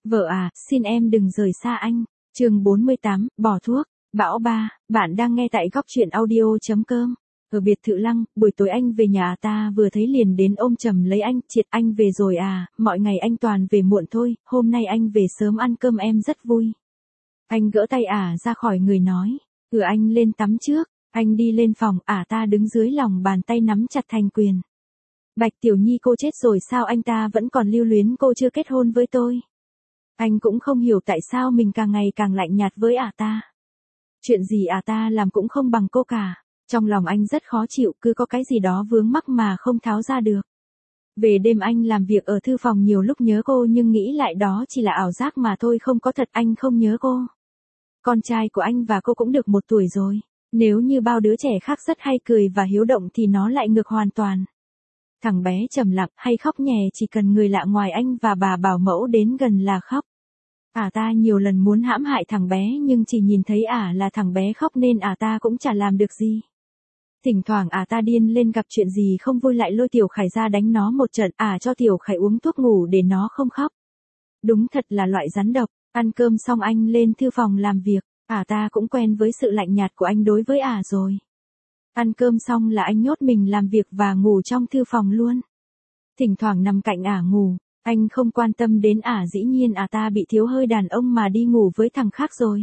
Vợ à, xin em đừng rời xa anh. Chương 48, bỏ thuốc. Bão ba, bạn đang nghe tại góc truyện audio.com. Ở biệt thự Lăng, buổi tối anh về nhà ta vừa thấy liền đến ôm chầm lấy anh. Triệt, anh về rồi à, mọi ngày anh toàn về muộn thôi, hôm nay anh về sớm ăn cơm em rất vui. Anh gỡ tay ra khỏi người nói, anh lên tắm trước. Anh đi lên phòng, ta đứng dưới lòng bàn tay nắm chặt thành quyền. Bạch Tiểu Nhi cô chết rồi sao anh ta vẫn còn lưu luyến cô chưa kết hôn với tôi. Anh cũng không hiểu tại sao mình càng ngày càng lạnh nhạt với ta. Chuyện gì ta làm cũng không bằng cô cả. Trong lòng anh rất khó chịu, cứ có cái gì đó vướng mắc mà không tháo ra được. Về đêm anh làm việc ở thư phòng nhiều lúc nhớ cô nhưng nghĩ lại đó chỉ là ảo giác mà thôi, không có thật, anh không nhớ cô. Con trai của anh và cô cũng được 1 tuổi rồi. Nếu như bao đứa trẻ khác rất hay cười và hiếu động thì nó lại ngược hoàn toàn. Thằng bé trầm lặng hay khóc nhè chỉ cần người lạ ngoài anh và bà bảo mẫu đến gần là khóc. Ta nhiều lần muốn hãm hại thằng bé nhưng chỉ nhìn thấy là thằng bé khóc nên ta cũng chả làm được gì. Thỉnh thoảng ta điên lên gặp chuyện gì không vui lại lôi Tiểu Khải ra đánh nó một trận, cho Tiểu Khải uống thuốc ngủ để nó không khóc. Đúng thật là loại rắn độc. Ăn cơm xong anh lên thư phòng làm việc, ta cũng quen với sự lạnh nhạt của anh đối với rồi. Ăn cơm xong là anh nhốt mình làm việc và ngủ trong thư phòng luôn. Thỉnh thoảng nằm cạnh ngủ, anh không quan tâm đến dĩ nhiên ta bị thiếu hơi đàn ông mà đi ngủ với thằng khác rồi.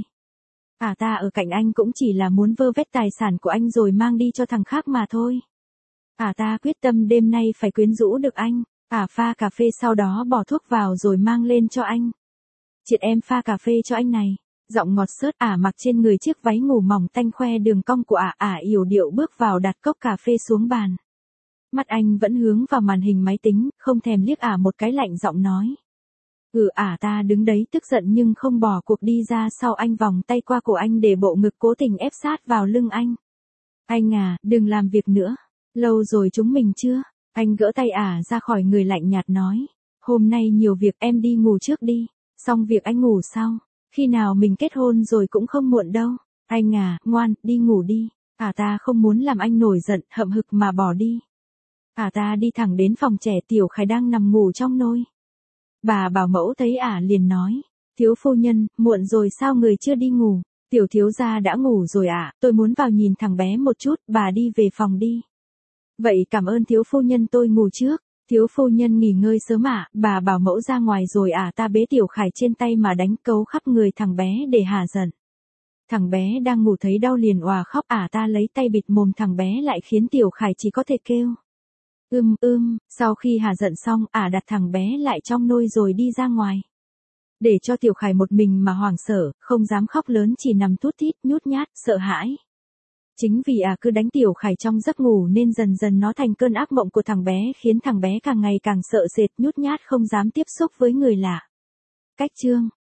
Ta ở cạnh anh cũng chỉ là muốn vơ vét tài sản của anh rồi mang đi cho thằng khác mà thôi. Ta quyết tâm đêm nay phải quyến rũ được anh. Pha cà phê sau đó bỏ thuốc vào rồi mang lên cho anh. Triệt, em pha cà phê cho anh này. Giọng ngọt xớt, mặc trên người chiếc váy ngủ mỏng tanh khoe đường cong của yểu điệu bước vào đặt cốc cà phê xuống bàn. Mắt anh vẫn hướng vào màn hình máy tính, không thèm liếc một cái, lạnh giọng nói. Ta đứng đấy tức giận nhưng không bỏ cuộc đi ra sau anh, vòng tay qua cổ anh để bộ ngực cố tình ép sát vào lưng anh. Anh đừng làm việc nữa. Lâu rồi chúng mình chưa? Anh gỡ tay ra khỏi người, lạnh nhạt nói. Hôm nay nhiều việc, em đi ngủ trước đi. Xong việc anh ngủ sau. Khi nào mình kết hôn rồi cũng không muộn đâu. Anh ngoan, đi ngủ đi. Ta không muốn làm anh nổi giận, hậm hực mà bỏ đi. Ta đi thẳng đến phòng trẻ, Tiểu Khải đang nằm ngủ trong nôi. Bà bảo mẫu thấy liền nói. Thiếu phu nhân, muộn rồi sao người chưa đi ngủ? Tiểu thiếu gia đã ngủ rồi tôi muốn vào nhìn thằng bé một chút, bà đi về phòng đi. Vậy cảm ơn thiếu phu nhân, tôi ngủ trước. Thiếu phu nhân nghỉ ngơi sớm bà bảo mẫu ra ngoài rồi ta bế Tiểu Khải trên tay mà đánh cấu khắp người thằng bé để hả giận. Thằng bé đang ngủ thấy đau liền òa khóc, ta lấy tay bịt mồm thằng bé lại khiến Tiểu Khải chỉ có thể kêu. Sau khi hả giận xong, đặt thằng bé lại trong nôi rồi đi ra ngoài. Để cho Tiểu Khải một mình mà hoảng sợ, không dám khóc lớn, chỉ nằm thút thít, nhút nhát, sợ hãi. Chính vì cứ đánh Tiểu Khải trong giấc ngủ nên dần dần nó thành cơn ác mộng của thằng bé, khiến thằng bé càng ngày càng sợ sệt, nhút nhát, không dám tiếp xúc với người lạ. Cách chương